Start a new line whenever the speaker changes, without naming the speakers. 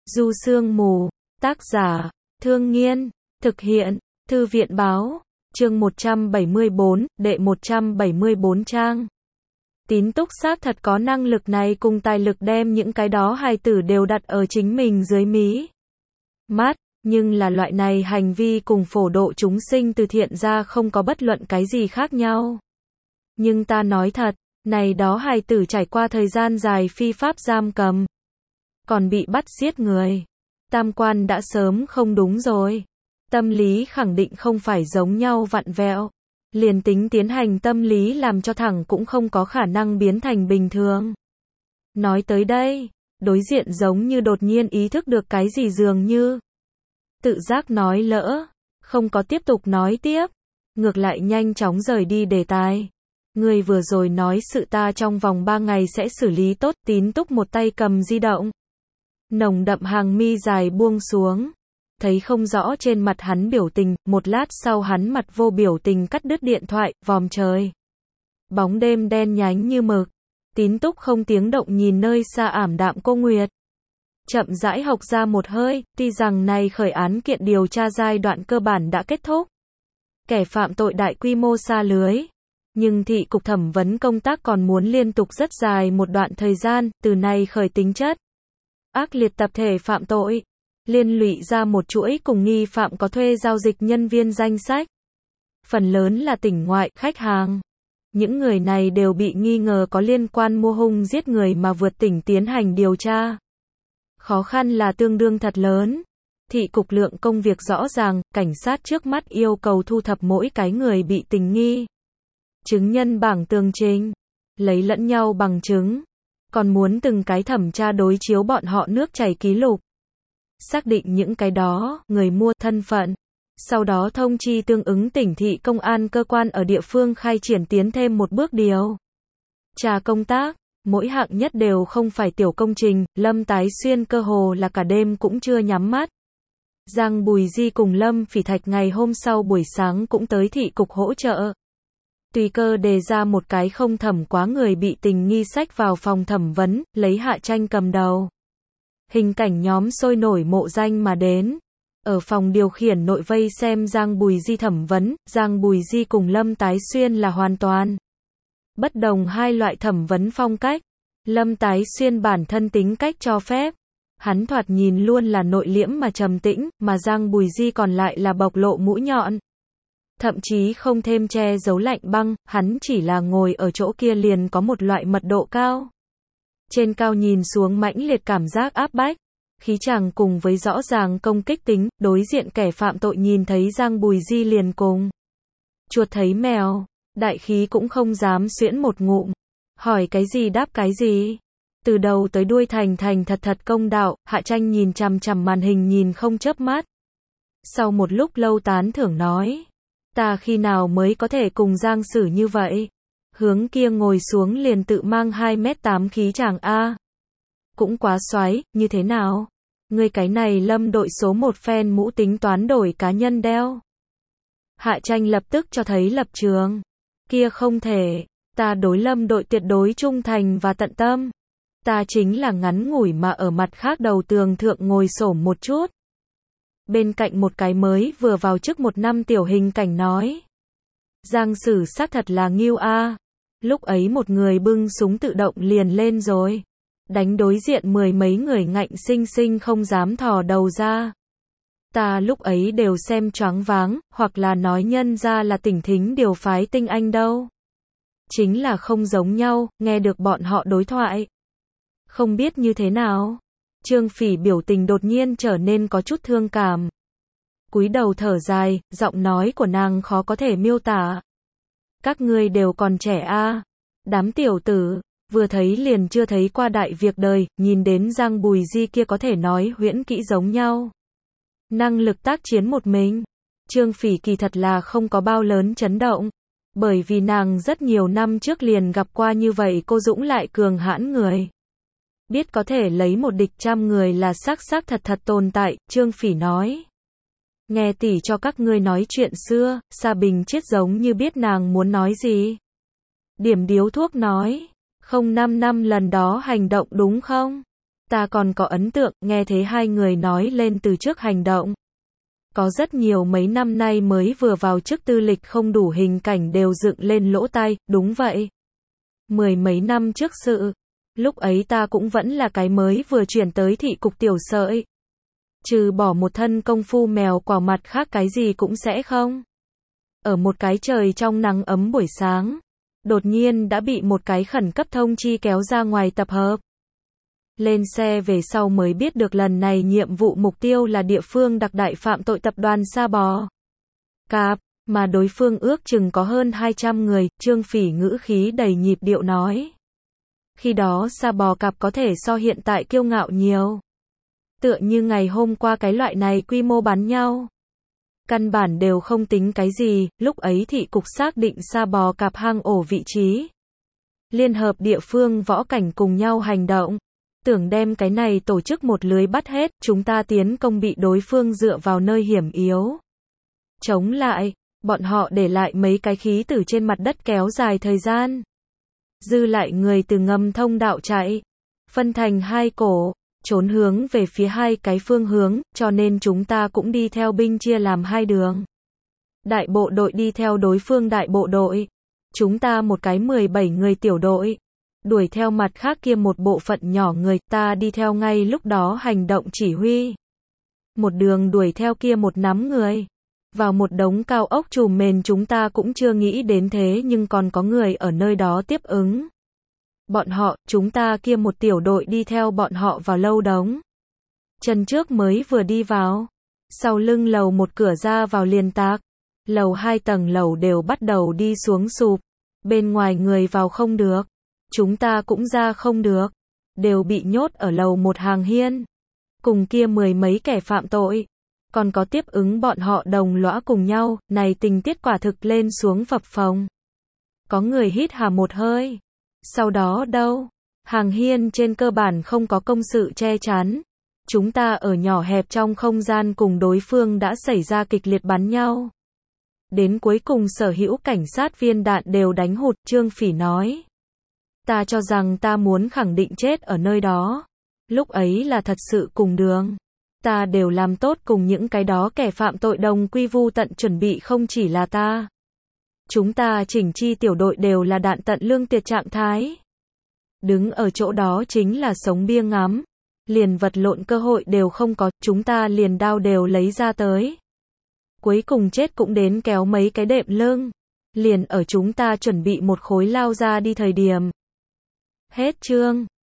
Du Sương Mù, tác giả, Thương Nghiên, thực hiện, Thư viện báo, chương 174, đệ 174 trang. Tín Túc xác thật có năng lực này cùng tài lực đem những cái đó hài tử đều đặt ở chính mình dưới mí mắt, nhưng là loại này hành vi cùng phổ độ chúng sinh từ thiện ra không có bất luận cái gì khác nhau. Nhưng ta nói thật, này đó hài tử trải qua thời gian dài phi pháp giam cầm, còn bị bắt giết người, tam quan đã sớm không đúng rồi. Tâm lý khẳng định không phải giống nhau vặn vẹo. Liền tính tiến hành tâm lý làm cho thẳng cũng không có khả năng biến thành bình thường. Nói tới đây, đối diện giống như đột nhiên ý thức được cái gì dường như. Tự giác nói lỡ, không có tiếp tục nói tiếp. Ngược lại nhanh chóng rời đi đề tài. Người vừa rồi nói sự ta trong vòng 3 ngày sẽ xử lý tốt. Tín Túc một tay cầm di động. Nồng đậm hàng mi dài buông xuống. Thấy không rõ trên mặt hắn biểu tình, một lát sau hắn mặt vô biểu tình cắt đứt điện thoại, vòm trời. Bóng đêm đen nhánh như mực. Tín Túc không tiếng động nhìn nơi xa ảm đạm cô Nguyệt. Chậm rãi hộc ra một hơi, tuy rằng này khởi án kiện điều tra giai đoạn cơ bản đã kết thúc. Kẻ phạm tội đại quy mô sa lưới. Nhưng thị cục thẩm vấn công tác còn muốn liên tục rất dài một đoạn thời gian, từ nay khởi tính chất ác liệt tập thể phạm tội. Liên lụy ra một chuỗi cùng nghi phạm có thuê giao dịch nhân viên danh sách. Phần lớn là tỉnh ngoại, khách hàng. Những người này đều bị nghi ngờ có liên quan mua hung giết người mà vượt tỉnh tiến hành điều tra. Khó khăn là tương đương thật lớn. Thị cục lượng công việc rõ ràng, cảnh sát trước mắt yêu cầu thu thập mỗi cái người bị tình nghi. Chứng nhân bảng tường trình. Lấy lẫn nhau bằng chứng. Còn muốn từng cái thẩm tra đối chiếu bọn họ nước chảy ký lục. Xác định những cái đó, người mua, thân phận. Sau đó thông chi tương ứng tỉnh thị công an cơ quan ở địa phương khai triển tiến thêm một bước điều tra công tác. Mỗi hạng nhất đều không phải tiểu công trình, Lâm Tái Xuyên cơ hồ là cả đêm cũng chưa nhắm mắt. Giang Bùi Di cùng Lâm Phỉ Thạch ngày hôm sau buổi sáng cũng tới thị cục hỗ trợ. Tùy cơ đề ra một cái không thẩm quá người bị tình nghi sách vào phòng thẩm vấn, lấy Hạ Tranh cầm đầu. Hình cảnh nhóm sôi nổi mộ danh mà đến. Ở phòng điều khiển nội vây xem Giang Bùi Di thẩm vấn, Giang Bùi Di cùng Lâm Tái Xuyên là hoàn toàn bất đồng hai loại thẩm vấn phong cách. Lâm Tái Xuyên bản thân tính cách cho phép. Hắn thoạt nhìn luôn là nội liễm mà trầm tĩnh, mà Giang Bùi Di còn lại là bộc lộ mũi nhọn. Thậm chí không thêm che giấu lạnh băng, hắn chỉ là ngồi ở chỗ kia liền có một loại mật độ cao. Trên cao nhìn xuống mãnh liệt cảm giác áp bách, khí chàng cùng với rõ ràng công kích tính, đối diện kẻ phạm tội nhìn thấy Giang Bùi Di liền cùng chuột thấy mèo, đại khí cũng không dám xuyễn một ngụm, hỏi cái gì đáp cái gì. Từ đầu tới đuôi thành thật công đạo. Hạ Tranh nhìn chằm chằm màn hình nhìn không chớp mắt. Sau một lúc lâu tán thưởng nói, ta khi nào mới có thể cùng Giang xử như vậy. Hướng kia ngồi xuống liền tự mang 2m8 khí chàng A. Cũng quá xoái, như thế nào? Người cái này Lâm đội số 1 fan mũ tính toán đổi cá nhân đeo. Hạ Tranh lập tức cho thấy lập trường. Kia không thể, ta đối Lâm đội tuyệt đối trung thành và tận tâm. Ta chính là ngắn ngủi mà ở mặt khác đầu tường thượng ngồi xổm một chút. Bên cạnh một cái mới vừa vào chức 1 năm tiểu hình cảnh nói. Giang xử xác thật là nghiêu a. Lúc ấy một người bưng súng tự động liền lên rồi. Đánh đối diện 10 mấy người ngạnh sinh sinh không dám thò đầu ra. Ta lúc ấy đều xem choáng váng, hoặc là nói nhân ra là tỉnh thính điều phái tinh anh đâu. Chính là không giống nhau, nghe được bọn họ đối thoại. Không biết như thế nào. Trương Phỉ biểu tình đột nhiên trở nên có chút thương cảm. Cúi đầu thở dài, giọng nói của nàng khó có thể miêu tả. Các ngươi đều còn trẻ a. Đám tiểu tử, vừa thấy liền chưa thấy qua đại việc đời, nhìn đến Giang Bùi Di kia có thể nói huyễn kỹ giống nhau. Năng lực tác chiến một mình. Trương Phỉ kỳ thật là không có bao lớn chấn động. Bởi vì nàng rất nhiều năm trước liền gặp qua như vậy cô dũng lại cường hãn người. Biết có thể lấy một địch trăm người là xác thật tồn tại, Trương Phỉ nói. Nghe tỷ cho các ngươi nói chuyện xưa, Sa Bình chết giống như biết nàng muốn nói gì. Điểm điếu thuốc nói, không 5 năm lần đó hành động đúng không? Ta còn có ấn tượng, nghe thấy hai người nói lên từ trước hành động. Có rất nhiều mấy năm nay mới vừa vào chức tư lịch không đủ hình cảnh đều dựng lên lỗ tai, đúng vậy. Mười mấy năm trước sự. Lúc ấy ta cũng vẫn là cái mới vừa chuyển tới thị cục tiểu sợi. Trừ bỏ một thân công phu mèo quào mặt khác cái gì cũng sẽ không. Ở một cái trời trong nắng ấm buổi sáng, đột nhiên đã bị một cái khẩn cấp thông chi kéo ra ngoài tập hợp. Lên xe về sau mới biết được lần này nhiệm vụ mục tiêu là địa phương đặc đại phạm tội tập đoàn Sa Bò Cạp, mà đối phương ước chừng có hơn 200 người, Trương Phỉ ngữ khí đầy nhịp điệu nói. Khi đó Sa Bò Cạp có thể so hiện tại kiêu ngạo nhiều. Tựa như ngày hôm qua cái loại này quy mô bắn nhau. Căn bản đều không tính cái gì, lúc ấy thị cục xác định Sa Bò Cạp hang ổ vị trí. Liên hợp địa phương võ cảnh cùng nhau hành động. Tưởng đem cái này tổ chức một lưới bắt hết, chúng ta tiến công bị đối phương dựa vào nơi hiểm yếu. Chống lại, bọn họ để lại mấy cái khí tử trên mặt đất kéo dài thời gian. Dư lại người từ ngầm thông đạo chạy, phân thành hai cổ, trốn hướng về phía hai cái phương hướng, cho nên chúng ta cũng đi theo binh chia làm hai đường. Đại bộ đội đi theo đối phương đại bộ đội. Chúng ta một cái 17 người tiểu đội. Đuổi theo mặt khác kia một bộ phận nhỏ người, ta đi theo ngay lúc đó hành động chỉ huy. Một đường đuổi theo kia một nắm người. Vào một đống cao ốc trùm mền chúng ta cũng chưa nghĩ đến thế nhưng còn có người ở nơi đó tiếp ứng. Bọn họ, chúng ta kia một tiểu đội đi theo bọn họ vào lâu đống. Chân trước mới vừa đi vào. Sau lưng lầu một cửa ra vào liền tạc. Lầu 2 tầng lầu đều bắt đầu đi xuống sụp. Bên ngoài người vào không được. Chúng ta cũng ra không được. Đều bị nhốt ở lầu một hàng hiên. Cùng kia mười mấy kẻ phạm tội. Còn có tiếp ứng bọn họ đồng lõa cùng nhau. Này tình tiết quả thực lên xuống phập phồng. Có người hít hà một hơi. Sau đó đâu? Hàng hiên trên cơ bản không có công sự che chắn. Chúng ta ở nhỏ hẹp trong không gian cùng đối phương đã xảy ra kịch liệt bắn nhau. Đến cuối cùng sở hữu cảnh sát viên đạn đều đánh hụt, Trương Phỉ nói. Ta cho rằng ta muốn khẳng định chết ở nơi đó. Lúc ấy là thật sự cùng đường. Ta đều làm tốt cùng những cái đó kẻ phạm tội đồng quy vu tận chuẩn bị không chỉ là ta. Chúng ta chỉnh chi tiểu đội đều là đạn tận lương tiệt trạng thái. Đứng ở chỗ đó chính là sống bia ngắm. Liền vật lộn cơ hội đều không có, chúng ta liền đao đều lấy ra tới. Cuối cùng chết cũng đến kéo mấy cái đệm lưng. Liền ở chúng ta chuẩn bị một khối lao ra đi thời điểm. Hết chương.